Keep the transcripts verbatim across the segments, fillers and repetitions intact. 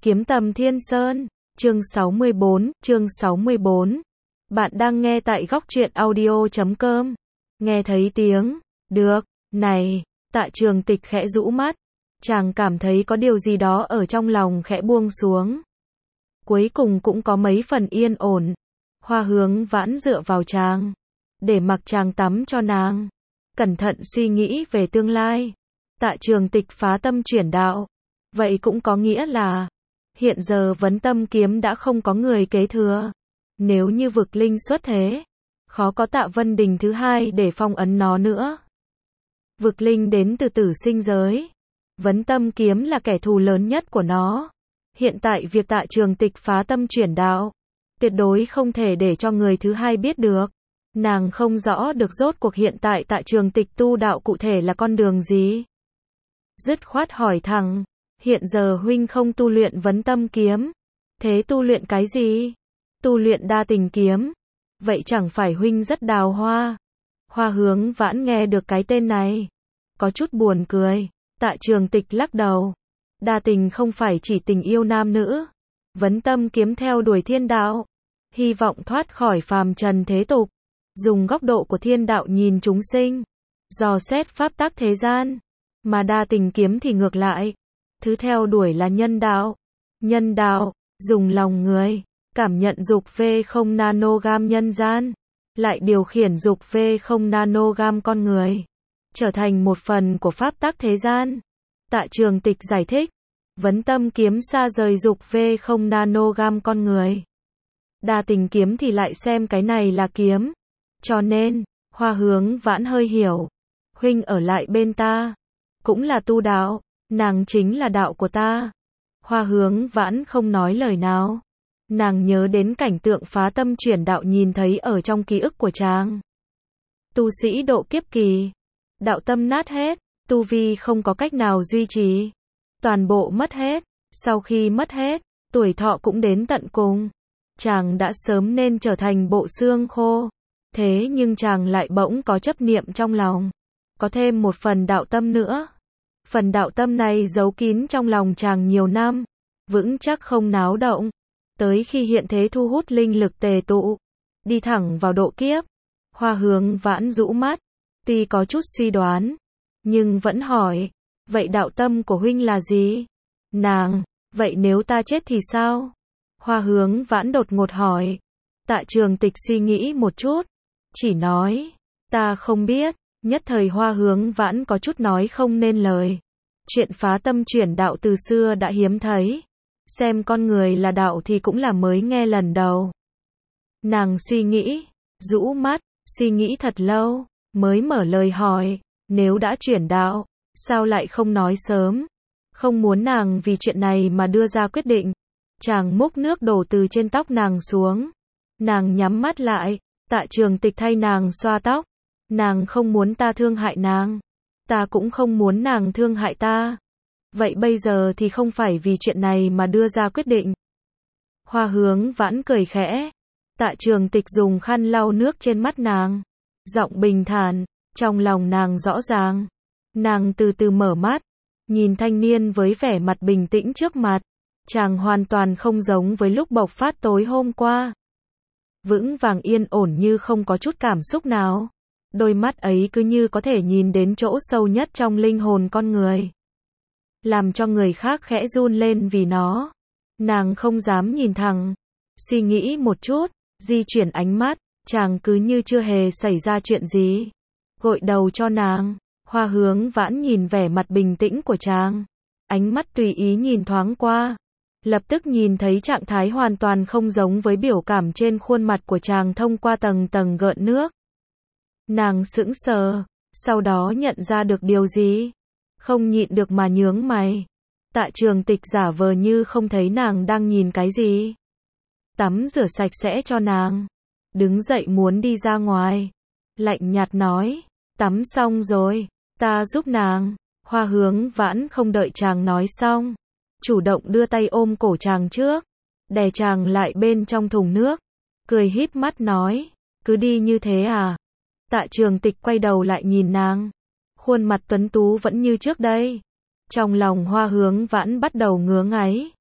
Kiếm Tầm Thiên Sơn, chương sáu mươi bốn, chương sáu mươi bốn. Bạn đang nghe tại góc truyện audio chấm com. Nghe thấy tiếng, được, này, Tạ Trường Tịch khẽ rũ mắt. Chàng cảm thấy có điều gì đó ở trong lòng khẽ buông xuống. Cuối cùng cũng có mấy phần yên ổn. Hoa Hướng Vãn dựa vào chàng, để mặc chàng tắm cho nàng. Cẩn thận suy nghĩ về tương lai. Tạ Trường Tịch phá tâm chuyển đạo. Vậy cũng có nghĩa là hiện giờ Vấn Tâm Kiếm đã không có người kế thừa. Nếu như vực linh xuất thế, khó có Tạ Vân Đình thứ hai để phong ấn nó nữa. Vực linh đến từ tử sinh giới. Vấn Tâm Kiếm là kẻ thù lớn nhất của nó. Hiện tại việc Tạ Trường Tịch phá tâm chuyển đạo, tuyệt đối không thể để cho người thứ hai biết được. Nàng không rõ được rốt cuộc hiện tại Tạ Trường Tịch tu đạo cụ thể là con đường gì. Dứt khoát hỏi thẳng, hiện giờ huynh không tu luyện Vấn Tâm Kiếm, thế tu luyện cái gì? Tu luyện Đa Tình Kiếm. Vậy chẳng phải huynh rất đào hoa? Hoa Hướng Vãn nghe được cái tên này, có chút buồn cười. Tạ Trường Tịch lắc đầu. Đa tình không phải chỉ tình yêu nam nữ. Vấn Tâm Kiếm theo đuổi thiên đạo, hy vọng thoát khỏi phàm trần thế tục, dùng góc độ của thiên đạo nhìn chúng sinh, dò xét pháp tắc thế gian. Mà Đa Tình Kiếm thì ngược lại, thứ theo đuổi là nhân đạo. Nhân đạo, dùng lòng người, cảm nhận dục về không nanogam nhân gian, lại điều khiển dục về không nanogam con người, trở thành một phần của pháp tắc thế gian. Tạ Trường Tịch giải thích, Vấn Tâm Kiếm xa rời dục về không nanogam con người. Đa Tình Kiếm thì lại xem cái này là kiếm. Cho nên, Hoa Hướng Vãn hơi hiểu. Huynh ở lại bên ta, cũng là tu đạo, nàng chính là đạo của ta. Hoa Hướng Vãn không nói lời nào. Nàng nhớ đến cảnh tượng phá tâm chuyển đạo nhìn thấy ở trong ký ức của chàng. Tu sĩ độ kiếp kỳ, đạo tâm nát hết, tu vi không có cách nào duy trì, toàn bộ mất hết. Sau khi mất hết, tuổi thọ cũng đến tận cùng. Chàng đã sớm nên trở thành bộ xương khô. Thế nhưng chàng lại bỗng có chấp niệm trong lòng, có thêm một phần đạo tâm nữa. Phần đạo tâm này giấu kín trong lòng chàng nhiều năm, vững chắc không náo động. Tới khi hiện thế thu hút linh lực tề tụ, đi thẳng vào độ kiếp. Hoa Hướng Vãn rũ mắt, tuy có chút suy đoán, nhưng vẫn hỏi, vậy đạo tâm của huynh là gì? Nàng, vậy nếu ta chết thì sao? Hoa Hướng Vãn đột ngột hỏi. Tạ Trường Tịch suy nghĩ một chút, chỉ nói, ta không biết. Nhất thời Hoa Hướng Vãn có chút nói không nên lời. Chuyện phá tâm chuyển đạo từ xưa đã hiếm thấy, xem con người là đạo thì cũng là mới nghe lần đầu. Nàng suy nghĩ, rũ mắt, suy nghĩ thật lâu, mới mở lời hỏi, nếu đã chuyển đạo, sao lại không nói sớm? Không muốn nàng vì chuyện này mà đưa ra quyết định. Chàng múc nước đổ từ trên tóc nàng xuống. Nàng nhắm mắt lại. Tạ Trường Tịch thay nàng xoa tóc. Nàng không muốn ta thương hại nàng, ta cũng không muốn nàng thương hại ta. Vậy bây giờ thì không phải vì chuyện này mà đưa ra quyết định. Hoa Hướng Vãn cười khẽ. Tạ Trường Tịch dùng khăn lau nước trên mắt nàng, giọng bình thản, trong lòng nàng rõ ràng. Nàng từ từ mở mắt, nhìn thanh niên với vẻ mặt bình tĩnh trước mặt. Chàng hoàn toàn không giống với lúc bộc phát tối hôm qua. Vững vàng yên ổn như không có chút cảm xúc nào. Đôi mắt ấy cứ như có thể nhìn đến chỗ sâu nhất trong linh hồn con người, làm cho người khác khẽ run lên vì nó. Nàng không dám nhìn thẳng, suy nghĩ một chút, di chuyển ánh mắt. Chàng cứ như chưa hề xảy ra chuyện gì, gội đầu cho nàng. Hoa Hướng Vãn nhìn vẻ mặt bình tĩnh của chàng, ánh mắt tùy ý nhìn thoáng qua, lập tức nhìn thấy trạng thái hoàn toàn không giống với biểu cảm trên khuôn mặt của chàng thông qua tầng tầng gợn nước. Nàng sững sờ, sau đó nhận ra được điều gì, không nhịn được mà nhướng mày. Tạ Trường Tịch giả vờ như không thấy nàng đang nhìn cái gì, tắm rửa sạch sẽ cho nàng, đứng dậy muốn đi ra ngoài, lạnh nhạt nói, tắm xong rồi, ta giúp nàng. Hoa Hướng Vãn không đợi chàng nói xong, chủ động đưa tay ôm cổ chàng trước, đè chàng lại bên trong thùng nước, cười híp mắt nói, cứ đi như thế à? Tạ Trường Tịch quay đầu lại nhìn nàng, khuôn mặt tuấn tú vẫn như trước đây. Trong lòng Hoa Hướng Vãn bắt đầu ngứa ngáy.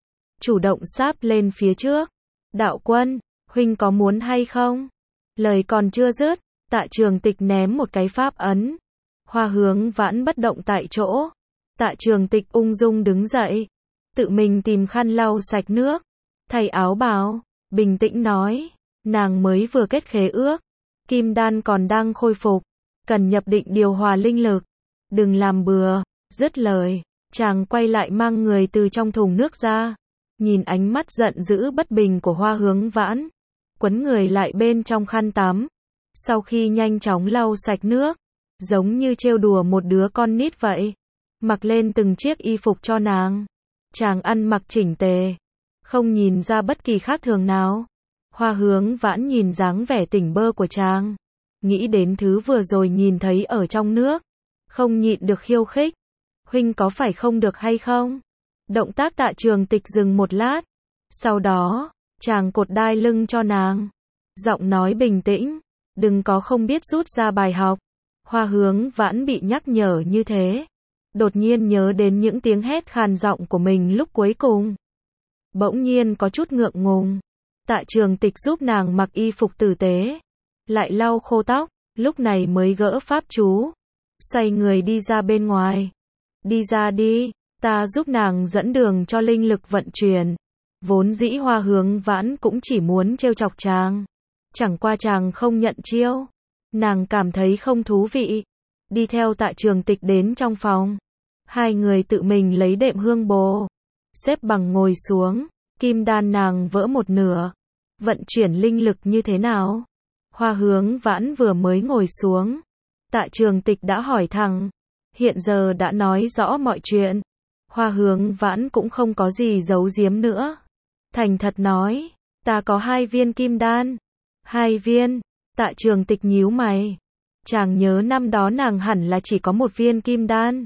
chủ động sáp lên phía trước. Đạo quân, huynh có muốn hay không? Lời còn chưa dứt, Tạ Trường Tịch ném một cái pháp ấn. Hoa Hướng Vãn bất động tại chỗ. Tạ Trường Tịch ung dung đứng dậy, tự mình tìm khăn lau sạch nước, thay áo bào, bình tĩnh nói, nàng mới vừa kết khế ước, kim đan còn đang khôi phục, cần nhập định điều hòa linh lực, đừng làm bừa. Dứt lời, chàng quay lại mang người từ trong thùng nước ra, nhìn ánh mắt giận dữ bất bình của Hoa Hướng Vãn, quấn người lại bên trong khăn tắm. Sau khi nhanh chóng lau sạch nước, giống như trêu đùa một đứa con nít vậy, mặc lên từng chiếc y phục cho nàng. Chàng ăn mặc chỉnh tề, không nhìn ra bất kỳ khác thường nào. Hoa Hướng Vãn nhìn dáng vẻ tỉnh bơ của chàng, nghĩ đến thứ vừa rồi nhìn thấy ở trong nước, không nhịn được khiêu khích. Huynh có phải không được hay không? Động tác Tạ Trường Tịch dừng một lát, sau đó, chàng cột đai lưng cho nàng, giọng nói bình tĩnh, đừng có không biết rút ra bài học. Hoa Hướng Vãn bị nhắc nhở như thế, đột nhiên nhớ đến những tiếng hét khàn giọng của mình lúc cuối cùng, bỗng nhiên có chút ngượng ngùng. Tạ Trường Tịch giúp nàng mặc y phục tử tế, lại lau khô tóc, lúc này mới gỡ pháp chú, xoay người đi ra bên ngoài. Đi ra đi, ta giúp nàng dẫn đường cho linh lực vận chuyển. Vốn dĩ Hoa Hướng Vãn cũng chỉ muốn trêu chọc chàng, chẳng qua chàng không nhận chiêu, nàng cảm thấy không thú vị, đi theo Tạ Trường Tịch đến trong phòng. Hai người tự mình lấy đệm hương bồ, xếp bằng ngồi xuống, kim đan nàng vỡ một nửa, vận chuyển linh lực như thế nào? Hoa Hướng Vãn vừa mới ngồi xuống, Tạ Trường Tịch đã hỏi thẳng, hiện giờ đã nói rõ mọi chuyện. Hoa Hướng Vãn cũng không có gì giấu giếm nữa, thành thật nói, ta có hai viên kim đan. Hai viên? Tạ Trường Tịch nhíu mày, chàng nhớ năm đó nàng hẳn là chỉ có một viên kim đan.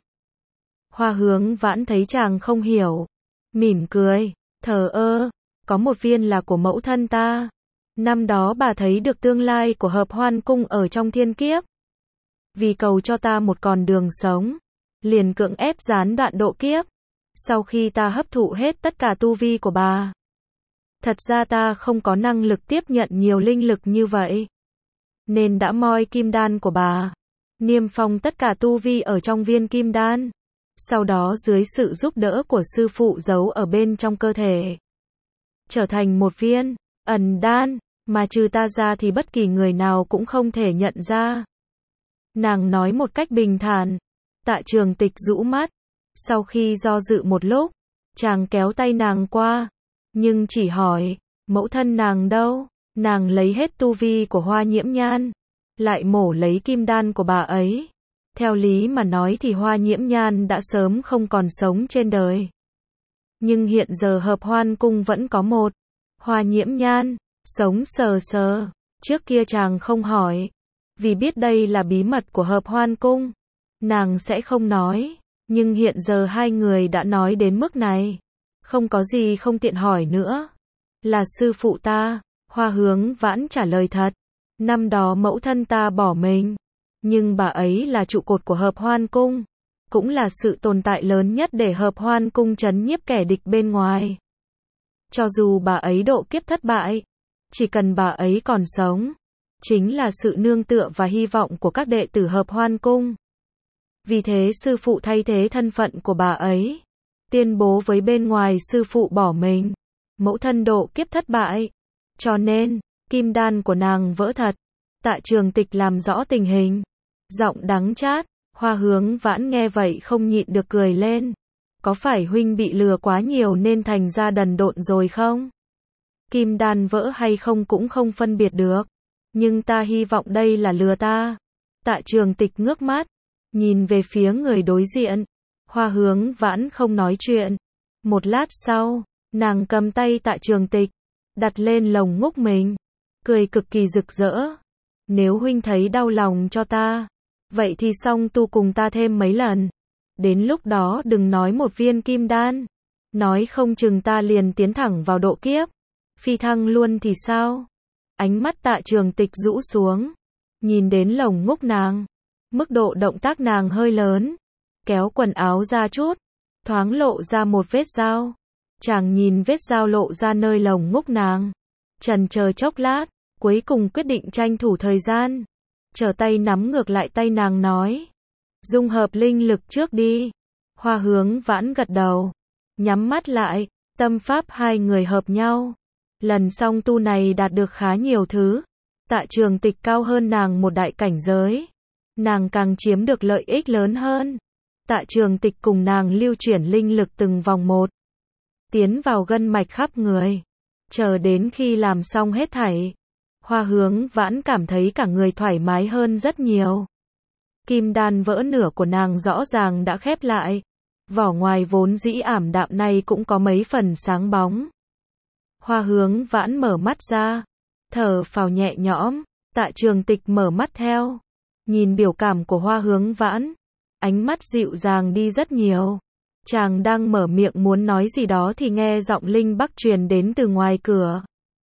Hoa Hướng Vãn thấy chàng không hiểu, mỉm cười, thờ ơ, có một viên là của mẫu thân ta. Năm đó bà thấy được tương lai của Hợp Hoan Cung ở trong thiên kiếp, vì cầu cho ta một con đường sống, liền cưỡng ép gián đoạn độ kiếp. Sau khi ta hấp thụ hết tất cả tu vi của bà, thật ra ta không có năng lực tiếp nhận nhiều linh lực như vậy, nên đã moi kim đan của bà, niêm phong tất cả tu vi ở trong viên kim đan, sau đó dưới sự giúp đỡ của sư phụ giấu ở bên trong cơ thể, trở thành một viên ẩn đan, mà trừ ta ra thì bất kỳ người nào cũng không thể nhận ra. Nàng nói một cách bình thản. Tạ Trường Tịch rũ mắt, sau khi do dự một lúc, chàng kéo tay nàng qua, nhưng chỉ hỏi, mẫu thân nàng đâu? Nàng lấy hết tu vi của Hoa Nhiễm Nhan, lại mổ lấy kim đan của bà ấy. Theo lý mà nói thì Hoa Nhiễm Nhan đã sớm không còn sống trên đời. Nhưng hiện giờ Hợp Hoan Cung vẫn có một Hoa Nhiễm Nhan, sống sờ sờ. Trước kia chàng không hỏi, vì biết đây là bí mật của Hợp Hoan Cung, nàng sẽ không nói. Nhưng hiện giờ hai người đã nói đến mức này, không có gì không tiện hỏi nữa. Là sư phụ ta. Hoa Hướng Vãn trả lời thật. Năm đó mẫu thân ta bỏ mình, nhưng bà ấy là trụ cột của Hợp Hoan Cung, cũng là sự tồn tại lớn nhất để Hợp Hoan Cung trấn nhiếp kẻ địch bên ngoài. Cho dù bà ấy độ kiếp thất bại, chỉ cần bà ấy còn sống, chính là sự nương tựa và hy vọng của các đệ tử Hợp Hoan Cung. Vì thế sư phụ thay thế thân phận của bà ấy, tuyên bố với bên ngoài sư phụ bỏ mình, mẫu thân độ kiếp thất bại, cho nên kim đan của nàng vỡ thật. Tạ Trường Tịch làm rõ tình hình, giọng đắng chát. Hoa Hướng Vãn nghe vậy không nhịn được cười lên. Có phải huynh bị lừa quá nhiều nên thành ra đần độn rồi không? Kim đan vỡ hay không cũng không phân biệt được, nhưng ta hy vọng đây là lừa ta. Tạ Trường Tịch ngước mắt, nhìn về phía người đối diện. Hoa Hướng Vãn không nói chuyện. Một lát sau, nàng cầm tay Tạ Trường Tịch, đặt lên lồng ngúc mình, cười cực kỳ rực rỡ. Nếu huynh thấy đau lòng cho ta, vậy thì song tu cùng ta thêm mấy lần. Đến lúc đó đừng nói một viên kim đan, nói không chừng ta liền tiến thẳng vào độ kiếp, phi thăng luôn thì sao? Ánh mắt Tạ Trường Tịch rũ xuống, nhìn đến lồng ngúc nàng, mức độ động tác nàng hơi lớn, kéo quần áo ra chút, thoáng lộ ra một vết dao. Chàng nhìn vết dao lộ ra nơi lồng ngúc nàng. Chần chờ chốc lát, cuối cùng quyết định tranh thủ thời gian. Trở tay nắm ngược lại tay nàng nói. Dung hợp linh lực trước đi. Hoa Hướng Vãn gật đầu. Nhắm mắt lại, tâm pháp hai người hợp nhau. Lần song tu này đạt được khá nhiều thứ. Tạ Trường Tịch cao hơn nàng một đại cảnh giới. Nàng càng chiếm được lợi ích lớn hơn. Tạ Trường Tịch cùng nàng lưu chuyển linh lực từng vòng một. Tiến vào gân mạch khắp người. Chờ đến khi làm xong hết thảy. Hoa Hướng Vãn cảm thấy cả người thoải mái hơn rất nhiều. Kim đan vỡ nửa của nàng rõ ràng đã khép lại. Vỏ ngoài vốn dĩ ảm đạm này cũng có mấy phần sáng bóng. Hoa Hướng Vãn mở mắt ra. Thở phào nhẹ nhõm. Tạ Trường Tịch mở mắt theo. Nhìn biểu cảm của Hoa Hướng Vãn. Ánh mắt dịu dàng đi rất nhiều. Chàng đang mở miệng muốn nói gì đó thì nghe giọng Linh Bắc truyền đến từ ngoài cửa.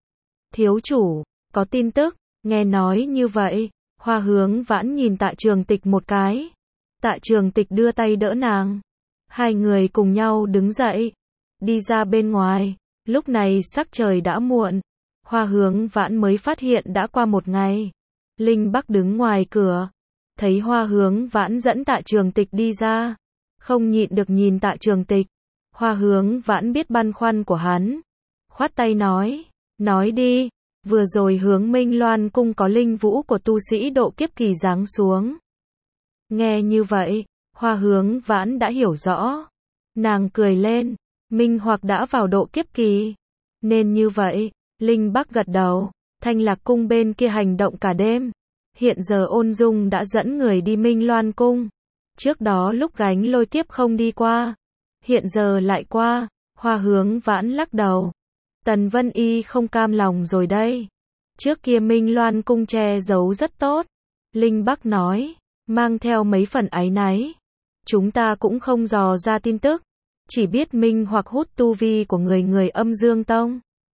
Thiếu chủ, có tin tức, nghe nói như vậy. Hoa Hướng Vãn nhìn Tạ Trường Tịch một cái. Tạ Trường Tịch đưa tay đỡ nàng. Hai người cùng nhau đứng dậy. Đi ra bên ngoài. Lúc này sắc trời đã muộn. Hoa Hướng Vãn mới phát hiện đã qua một ngày. Linh Bắc đứng ngoài cửa. Thấy Hoa Hướng Vãn dẫn Tạ Trường Tịch đi ra. Không nhịn được nhìn Tạ Trường Tịch. Hoa Hướng Vãn biết băn khoăn của hắn. Khoát tay nói. Nói đi. Vừa rồi Hướng Minh Loan cung có linh vũ của tu sĩ độ kiếp kỳ giáng xuống. Nghe như vậy, Hoa Hướng Vãn đã hiểu rõ. Nàng cười lên. Minh hoặc đã vào độ kiếp kỳ. Nên như vậy, Linh Bắc gật đầu. Thanh Lạc cung bên kia hành động cả đêm. Hiện giờ Ôn Dung đã dẫn người đi Minh Loan cung. Trước đó lúc gánh lôi kiếp không đi qua. Hiện giờ lại qua. Hoa Hướng Vãn lắc đầu. Tần Vân Y không cam lòng rồi đây. Trước kia Minh Loan cung che giấu rất tốt. Linh Bắc nói. Mang theo mấy phần áy náy. Chúng ta cũng không dò ra tin tức. Chỉ biết Minh hoặc hút tu vi của người người Âm Dương Tông.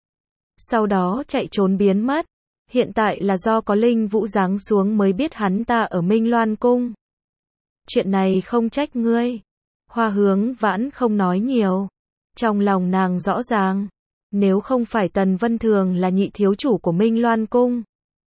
Sau đó chạy trốn biến mất. Hiện tại là do có linh vũ giáng xuống mới biết hắn ta ở Minh Loan cung. Chuyện này không trách ngươi. Hoa Hướng Vãn không nói nhiều. Trong lòng nàng rõ ràng. Nếu không phải Tần Vân Thường là nhị thiếu chủ của Minh Loan cung.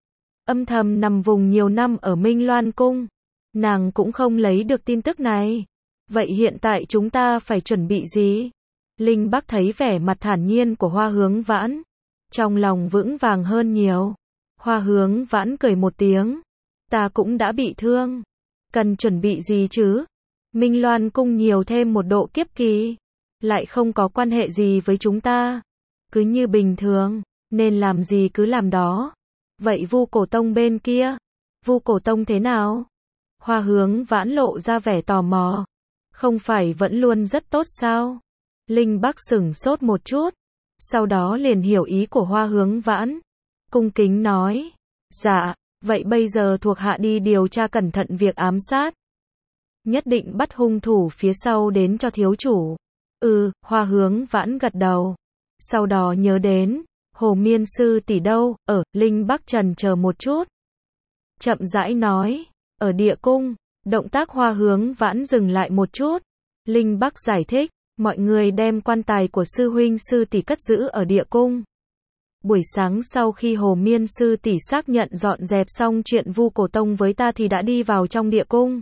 Âm thầm nằm vùng nhiều năm ở Minh Loan cung. Nàng cũng không lấy được tin tức này. Vậy hiện tại chúng ta phải chuẩn bị gì? Linh Bắc thấy vẻ mặt thản nhiên của Hoa Hướng Vãn. Trong lòng vững vàng hơn nhiều. Hoa Hướng Vãn cười một tiếng. Ta cũng đã bị thương. Cần chuẩn bị gì chứ? Minh Loan cung nhiều thêm một độ kiếp kỳ. Lại không có quan hệ gì với chúng ta. Cứ như bình thường. Nên làm gì cứ làm đó. Vậy Vu Cổ Tông bên kia? Vu Cổ Tông thế nào? Hoa Hướng Vãn lộ ra vẻ tò mò. Không phải vẫn luôn rất tốt sao? Linh Bắc sửng sốt một chút. Sau đó liền hiểu ý của Hoa Hướng Vãn. Cung kính nói. Dạ, vậy bây giờ thuộc hạ đi điều tra cẩn thận việc ám sát. Nhất định bắt hung thủ phía sau đến cho thiếu chủ. Ừ, Hoa Hướng Vãn gật đầu. Sau đó nhớ đến. Hồ Miên sư tỷ đâu, ở, Linh Bắc trần chờ một chút. Chậm rãi nói. Ở địa cung. Động tác Hoa Hướng Vãn dừng lại một chút. Linh Bắc giải thích. Mọi người đem quan tài của sư huynh sư tỷ cất giữ ở địa cung. Buổi sáng sau khi Hồ Miên sư tỷ xác nhận dọn dẹp xong chuyện Vu Cổ Tông với ta thì đã đi vào trong địa cung.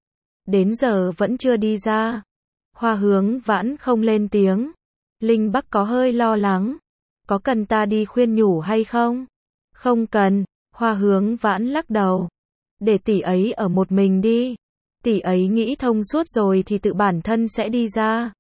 Đến giờ vẫn chưa đi ra. Hoa Hướng Vãn không lên tiếng. Linh Bắc có hơi lo lắng. Có cần ta đi khuyên nhủ hay không? Không cần. Hoa Hướng Vãn lắc đầu. Để tỷ ấy ở một mình đi. Tỷ ấy nghĩ thông suốt rồi thì tự bản thân sẽ đi ra.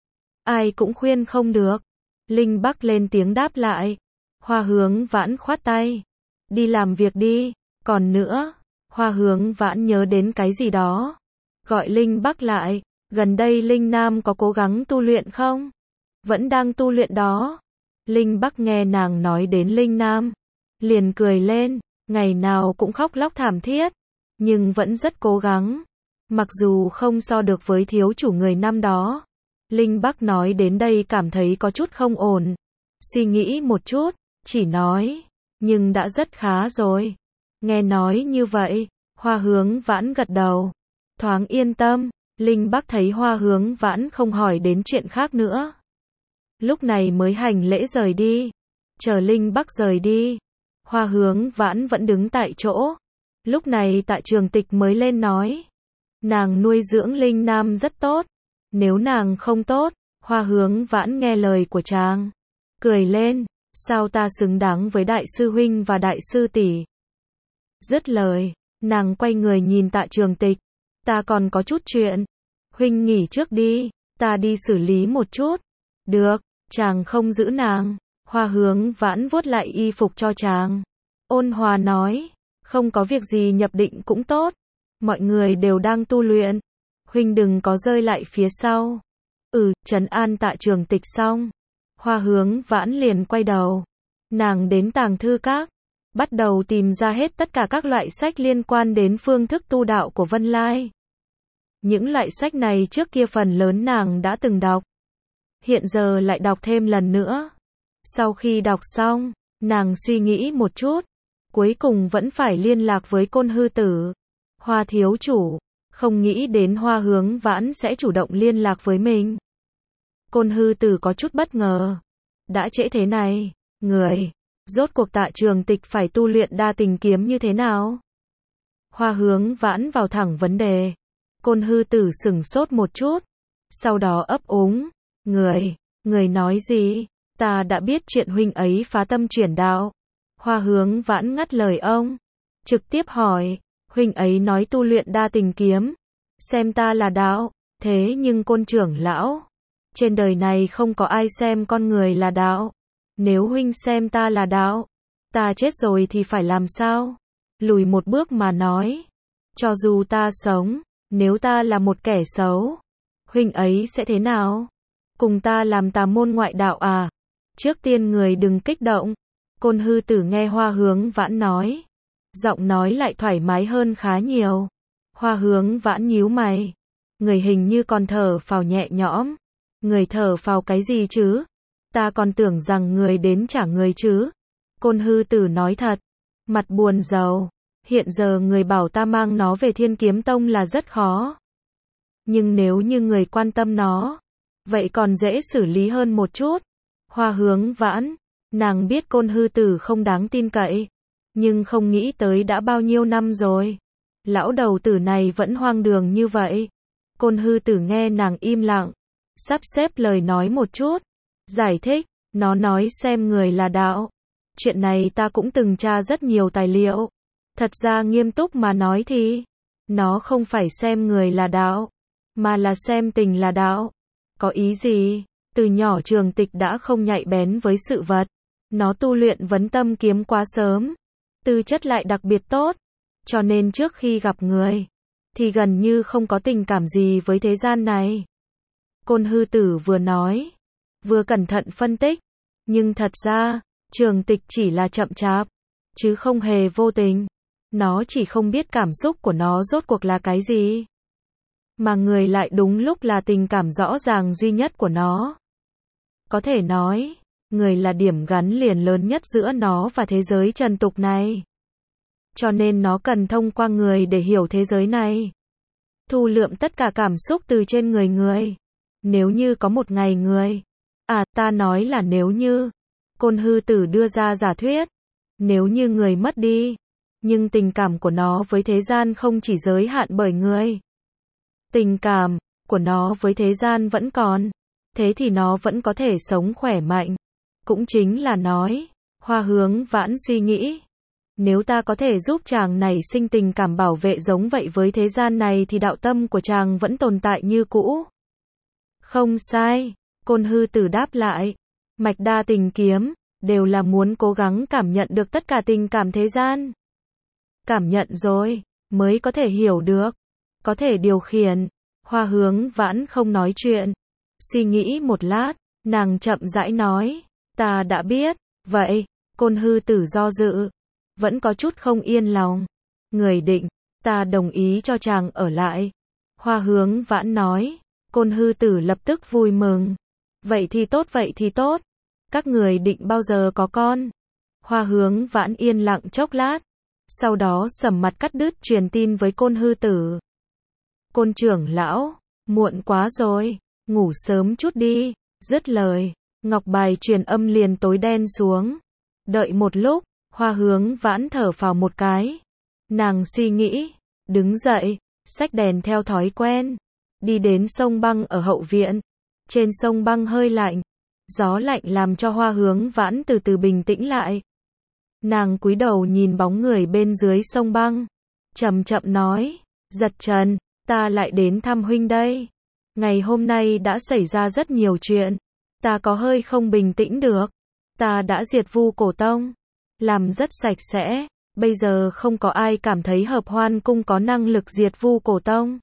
Ai cũng khuyên không được. Linh Bắc lên tiếng đáp lại. Hoa Hướng Vãn khoát tay. Đi làm việc đi. Còn nữa. Hoa Hướng Vãn nhớ đến cái gì đó. Gọi Linh Bắc lại. Gần đây Linh Nam có cố gắng tu luyện không? Vẫn đang tu luyện đó. Linh Bắc nghe nàng nói đến Linh Nam. Liền cười lên. Ngày nào cũng khóc lóc thảm thiết. Nhưng vẫn rất cố gắng. Mặc dù không so được với thiếu chủ người năm đó. Linh Bắc nói đến đây cảm thấy có chút không ổn. Suy nghĩ một chút. Chỉ nói. Nhưng đã rất khá rồi. Nghe nói như vậy. Hoa Hướng Vãn gật đầu. Thoáng yên tâm. Linh Bắc thấy Hoa Hướng Vãn không hỏi đến chuyện khác nữa. lúc này mới hành lễ rời đi. Chờ Linh Bắc rời đi, Hoa Hướng Vãn vẫn đứng tại chỗ. Lúc này Tạ Trường Tịch mới lên nói, nàng nuôi dưỡng Linh Nam rất tốt, nếu nàng không tốt. Hoa Hướng Vãn nghe lời của chàng, cười lên, sao ta xứng đáng với đại sư huynh và đại sư tỷ. Dứt lời, nàng quay người nhìn Tạ Trường Tịch, ta còn có chút chuyện, huynh nghỉ trước đi, ta đi xử lý một chút. Được, chàng không giữ nàng. Hoa Hướng Vãn vuốt lại y phục cho chàng, ôn hòa nói, không có việc gì, nhập định cũng tốt, mọi người đều đang tu luyện, huynh đừng có rơi lại phía sau. Ừ, trấn an Tạ Trường Tịch xong, Hoa Hướng Vãn liền quay đầu, nàng đến tàng thư các, bắt đầu tìm ra hết tất cả các loại sách liên quan đến phương thức tu đạo của Vân Lai. Những loại sách này trước kia phần lớn nàng đã từng đọc, hiện giờ lại đọc thêm lần nữa. Sau khi đọc xong, nàng suy nghĩ một chút, cuối cùng vẫn phải liên lạc với Côn Hư Tử. Hoa thiếu chủ, không nghĩ đến Hoa Hướng Vãn sẽ chủ động liên lạc với mình. Côn Hư Tử có chút bất ngờ. Đã trễ thế này, người, rốt cuộc Tạ Trường Tịch phải tu luyện đa tình kiếm như thế nào? Hoa Hướng Vãn vào thẳng vấn đề. Côn Hư Tử sửng sốt một chút, sau đó ấp úng, người, người nói gì? Ta đã biết chuyện huynh ấy phá tâm chuyển đạo. Hoa Hướng Vãn ngắt lời ông, trực tiếp hỏi, huynh ấy nói tu luyện đa tình kiếm, xem ta là đạo, thế nhưng Côn trưởng lão, trên đời này không có ai xem con người là đạo. Nếu huynh xem ta là đạo, ta chết rồi thì phải làm sao? Lùi một bước mà nói, cho dù ta sống, nếu ta là một kẻ xấu, huynh ấy sẽ thế nào? Cùng ta làm tà môn ngoại đạo à? Trước tiên người đừng kích động. Côn Hư Tử nghe Hoa Hướng Vãn nói, giọng nói lại thoải mái hơn khá nhiều. Hoa Hướng Vãn nhíu mày, người hình như còn thở phào nhẹ nhõm. Người thở phào cái gì chứ? Ta còn tưởng rằng người đến trả người chứ. Côn Hư Tử nói thật, mặt buồn rầu. Hiện giờ người bảo ta mang nó về Thiên Kiếm Tông là rất khó. Nhưng nếu như người quan tâm nó, vậy còn dễ xử lý hơn một chút. Hoa Hướng Vãn, nàng biết Côn Hư Tử không đáng tin cậy, nhưng không nghĩ tới đã bao nhiêu năm rồi, lão đầu tử này vẫn hoang đường như vậy. Côn Hư Tử nghe nàng im lặng, sắp xếp lời nói một chút, giải thích, nó nói xem người là đạo. Chuyện này ta cũng từng tra rất nhiều tài liệu. Thật ra nghiêm túc mà nói thì, nó không phải xem người là đạo, mà là xem tình là đạo. Có ý gì? Từ nhỏ Trường Tịch đã không nhạy bén với sự vật. Nó tu luyện vấn tâm kiếm quá sớm, tư chất lại đặc biệt tốt, cho nên trước khi gặp người, thì gần như không có tình cảm gì với thế gian này. Côn Hư Tử vừa nói, vừa cẩn thận phân tích, nhưng thật ra, Trường Tịch chỉ là chậm chạp, chứ không hề vô tình. Nó chỉ không biết cảm xúc của nó rốt cuộc là cái gì, mà người lại đúng lúc là tình cảm rõ ràng duy nhất của nó. Có thể nói, người là điểm gắn liền lớn nhất giữa nó và thế giới trần tục này. Cho nên nó cần thông qua người để hiểu thế giới này. Thu lượm tất cả cảm xúc từ trên người người. Nếu như có một ngày người, à ta nói là nếu như, Côn Hư Tử đưa ra giả thuyết, nếu như người mất đi, nhưng tình cảm của nó với thế gian không chỉ giới hạn bởi người. Tình cảm của nó với thế gian vẫn còn, thế thì nó vẫn có thể sống khỏe mạnh. Cũng chính là nói, Hoa Hướng Vãn suy nghĩ, nếu ta có thể giúp chàng này sinh tình cảm bảo vệ giống vậy với thế gian này thì đạo tâm của chàng vẫn tồn tại như cũ. Không sai, Côn Hư Tử đáp lại, mạch đa tình kiếm, đều là muốn cố gắng cảm nhận được tất cả tình cảm thế gian. Cảm nhận rồi, mới có thể hiểu được, có thể điều khiển. Hoa Hướng Vãn không nói chuyện, suy nghĩ một lát, nàng chậm rãi nói, ta đã biết, vậy, Côn Hư Tử do dự, vẫn có chút không yên lòng. Người định, ta đồng ý cho chàng ở lại. Hoa Hướng Vãn nói, Côn Hư Tử lập tức vui mừng. Vậy thì tốt, vậy thì tốt. Các người định bao giờ có con? Hoa Hướng Vãn yên lặng chốc lát, sau đó sầm mặt cắt đứt truyền tin với Côn Hư Tử. Côn trưởng lão, muộn quá rồi, ngủ sớm chút đi. Dứt lời, ngọc bài truyền âm liền tối đen xuống. Đợi một lúc, Hoa Hướng Vãn thở phào một cái. Nàng suy nghĩ, đứng dậy, xách đèn theo thói quen, đi đến sông băng ở hậu viện. Trên sông băng hơi lạnh, gió lạnh làm cho Hoa Hướng Vãn từ từ bình tĩnh lại. Nàng cúi đầu nhìn bóng người bên dưới sông băng, chậm chậm nói, Giật Trần, ta lại đến thăm huynh đây. Ngày hôm nay đã xảy ra rất nhiều chuyện, ta có hơi không bình tĩnh được. Ta đã diệt Vu Cổ Tông, làm rất sạch sẽ, bây giờ không có ai cảm thấy Hợp Hoan Cung có năng lực diệt Vu Cổ Tông.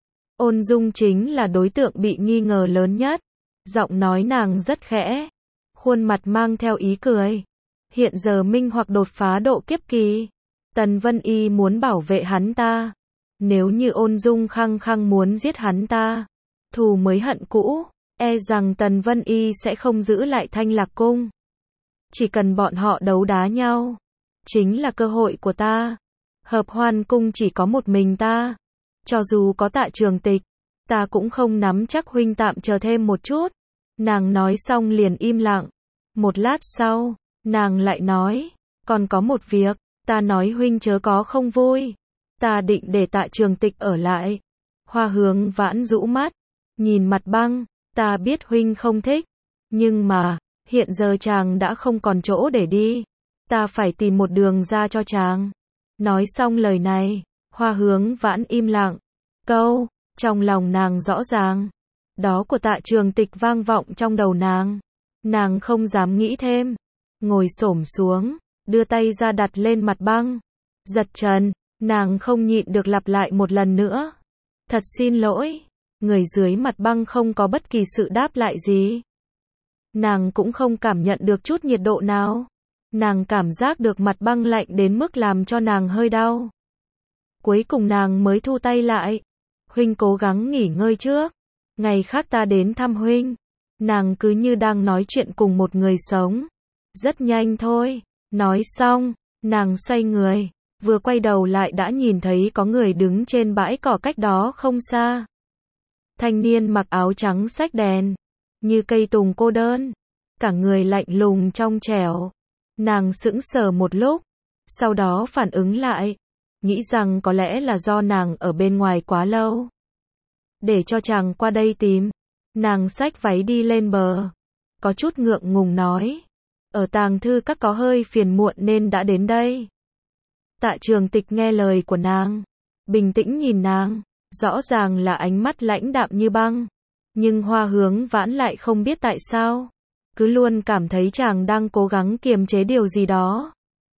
Ôn Dung chính là đối tượng bị nghi ngờ lớn nhất. Giọng nói nàng rất khẽ, khuôn mặt mang theo ý cười. Hiện giờ Minh hoặc đột phá độ kiếp kỳ, Tần Vân Y muốn bảo vệ hắn ta. Nếu như Ôn Dung khăng khăng muốn giết hắn ta, thù mới hận cũ, e rằng Tần Vân Y sẽ không giữ lại Thanh Lạc Cung. Chỉ cần bọn họ đấu đá nhau, chính là cơ hội của ta. Hợp Hoan Cung chỉ có một mình ta, cho dù có Tạ Trường Tịch, ta cũng không nắm chắc huynh tạm chờ thêm một chút. Nàng nói xong liền im lặng. Một lát sau, nàng lại nói, còn có một việc, ta nói huynh chớ có không vui. Ta định để Tạ Trường Tịch ở lại. Hoa Hướng Vãn rũ mắt, nhìn mặt băng, ta biết huynh không thích, nhưng mà, hiện giờ chàng đã không còn chỗ để đi. Ta phải tìm một đường ra cho chàng. Nói xong lời này, Hoa Hướng Vãn im lặng. Câu, trong lòng nàng rõ ràng, đó của Tạ Trường Tịch vang vọng trong đầu nàng. Nàng không dám nghĩ thêm, ngồi xổm xuống, đưa tay ra đặt lên mặt băng. Giật Trần, nàng không nhịn được lặp lại một lần nữa. Thật xin lỗi. Người dưới mặt băng không có bất kỳ sự đáp lại gì. Nàng cũng không cảm nhận được chút nhiệt độ nào. Nàng cảm giác được mặt băng lạnh đến mức làm cho nàng hơi đau. Cuối cùng nàng mới thu tay lại. Huynh cố gắng nghỉ ngơi trước, ngày khác ta đến thăm huynh. Nàng cứ như đang nói chuyện cùng một người sống. Rất nhanh thôi. Nói xong, nàng xoay người, vừa quay đầu lại đã nhìn thấy có người đứng trên bãi cỏ cách đó không xa. Thanh niên mặc áo trắng xách đèn, như cây tùng cô đơn, cả người lạnh lùng trong trẻo. Nàng sững sờ một lúc, sau đó phản ứng lại, nghĩ rằng có lẽ là do nàng ở bên ngoài quá lâu. Để cho chàng qua đây tìm. Nàng xách váy đi lên bờ, có chút ngượng ngùng nói, ở tàng thư các có hơi phiền muộn nên đã đến đây. Tạ Trường Tịch nghe lời của nàng, bình tĩnh nhìn nàng, rõ ràng là ánh mắt lãnh đạm như băng, nhưng Hoa Hướng Vãn lại không biết tại sao, cứ luôn cảm thấy chàng đang cố gắng kiềm chế điều gì đó,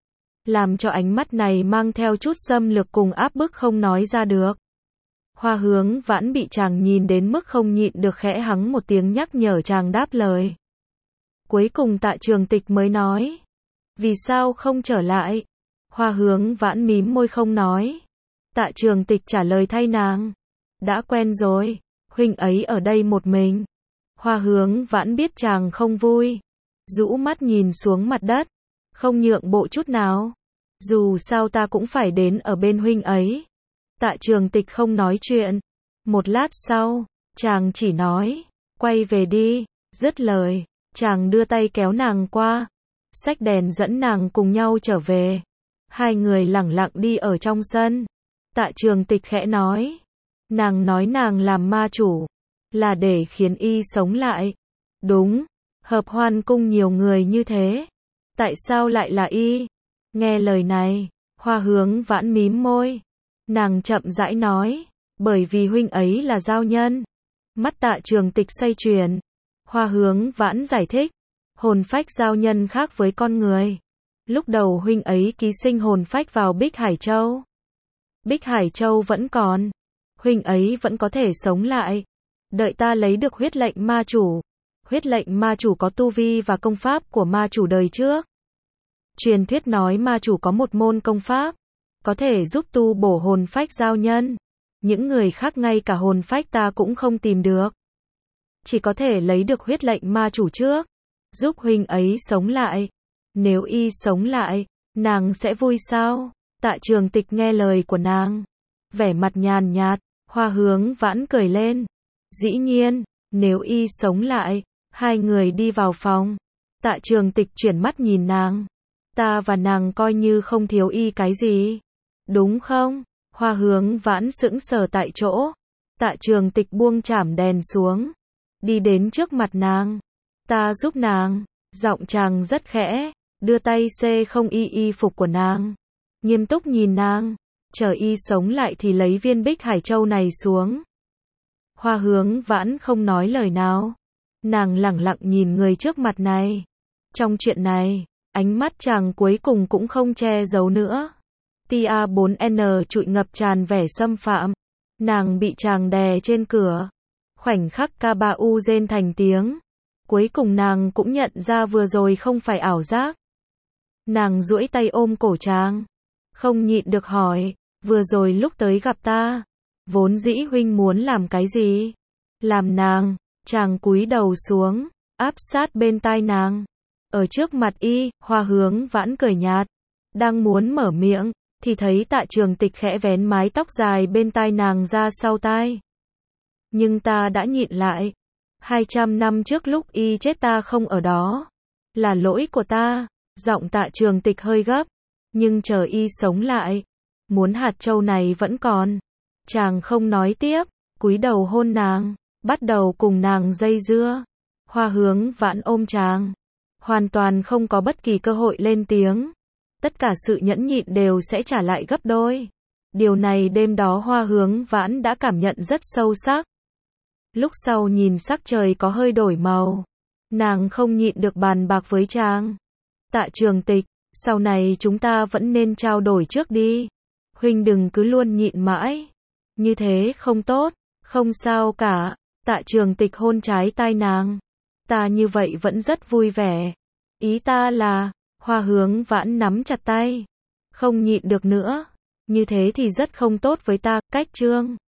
làm cho ánh mắt này mang theo chút xâm lược cùng áp bức không nói ra được. Hoa Hướng Vãn bị chàng nhìn đến mức không nhịn được khẽ hắng một tiếng nhắc nhở chàng đáp lời. Cuối cùng Tạ Trường Tịch mới nói, vì sao không trở lại? Hoa Hướng Vãn mím môi không nói. Tạ Trường Tịch trả lời thay nàng, đã quen rồi, huynh ấy ở đây một mình. Hoa Hướng Vãn biết chàng không vui, rũ mắt nhìn xuống mặt đất, không nhượng bộ chút nào. Dù sao ta cũng phải đến ở bên huynh ấy. Tạ Trường Tịch không nói chuyện. Một lát sau, chàng chỉ nói, quay về đi. Dứt lời, chàng đưa tay kéo nàng qua, xách đèn dẫn nàng cùng nhau trở về. Hai người lẳng lặng đi ở trong sân. Tạ Trường Tịch khẽ nói, nàng nói nàng làm ma chủ, là để khiến y sống lại. Đúng, Hợp Hoan Cung nhiều người như thế, tại sao lại là y? Nghe lời này, Hoa Hướng Vãn mím môi. Nàng chậm rãi nói, bởi vì huynh ấy là giao nhân. Mắt Tạ Trường Tịch xoay chuyển. Hoa Hướng Vãn giải thích, hồn phách giao nhân khác với con người. Lúc đầu huynh ấy ký sinh hồn phách vào Bích Hải Châu. Bích Hải Châu vẫn còn, huynh ấy vẫn có thể sống lại. Đợi ta lấy được huyết lệnh ma chủ. Huyết lệnh ma chủ có tu vi và công pháp của ma chủ đời trước. Truyền thuyết nói ma chủ có một môn công pháp, có thể giúp tu bổ hồn phách giao nhân. Những người khác ngay cả hồn phách ta cũng không tìm được. Chỉ có thể lấy được huyết lệnh ma chủ trước, giúp huynh ấy sống lại. Nếu y sống lại, nàng sẽ vui sao? Tạ Trường Tịch nghe lời của nàng, vẻ mặt nhàn nhạt. Hoa Hướng Vãn cười lên. Dĩ nhiên, nếu y sống lại, Hai người đi vào phòng. Tạ Trường Tịch chuyển mắt nhìn nàng. Ta và nàng coi như không thiếu y cái gì. Đúng không? Hoa Hướng Vãn sững sờ tại chỗ. Tạ Trường Tịch buông chảm đèn xuống. Đi đến trước mặt nàng. Ta giúp nàng. Giọng chàng rất khẽ. Đưa tay xê không y y phục của nàng. Nghiêm túc nhìn nàng. Chờ y sống lại thì lấy viên Bích Hải Châu này xuống. Hoa Hướng Vãn không nói lời nào. Nàng lẳng lặng nhìn người trước mặt này. Trong chuyện này, ánh mắt chàng cuối cùng cũng không che giấu nữa. Tia bốn N trụi ngập tràn vẻ xâm phạm. Nàng bị chàng đè trên cửa. Khoảnh khắc ca ba u rên thành tiếng. Cuối cùng nàng cũng nhận ra vừa rồi không phải ảo giác. Nàng duỗi tay ôm cổ chàng. Không nhịn được hỏi, vừa rồi lúc tới gặp ta, vốn dĩ huynh muốn làm cái gì? Làm nàng, chàng cúi đầu xuống, áp sát bên tai nàng. Ở trước mặt y, Hoa Hướng Vãn cười nhạt. Đang muốn mở miệng, thì thấy Tạ Trường Tịch khẽ vén mái tóc dài bên tai nàng ra sau tai. Nhưng ta đã nhịn lại. Hai trăm năm trước lúc y chết ta không ở đó. Là lỗi của ta. Giọng Tạ Trường Tịch hơi gấp. Nhưng chờ y sống lại. Muốn hạt châu này vẫn còn. Chàng không nói tiếp. Cúi đầu hôn nàng. Bắt đầu cùng nàng dây dưa. Hoa Hướng Vãn ôm chàng. Hoàn toàn không có bất kỳ cơ hội lên tiếng. Tất cả sự nhẫn nhịn đều sẽ trả lại gấp đôi. Điều này đêm đó Hoa Hướng Vãn đã cảm nhận rất sâu sắc. Lúc sau nhìn sắc trời có hơi đổi màu. Nàng không nhịn được bàn bạc với chàng. Tạ Trường Tịch, sau này chúng ta vẫn nên trao đổi trước đi. Huynh đừng cứ luôn nhịn mãi. Như thế không tốt, không sao cả. Tạ Trường Tịch hôn trái tai nàng. Ta như vậy vẫn rất vui vẻ. Ý ta là, Hoa Hướng Vãn nắm chặt tay. Không nhịn được nữa. Như thế thì rất không tốt với ta, cách chương.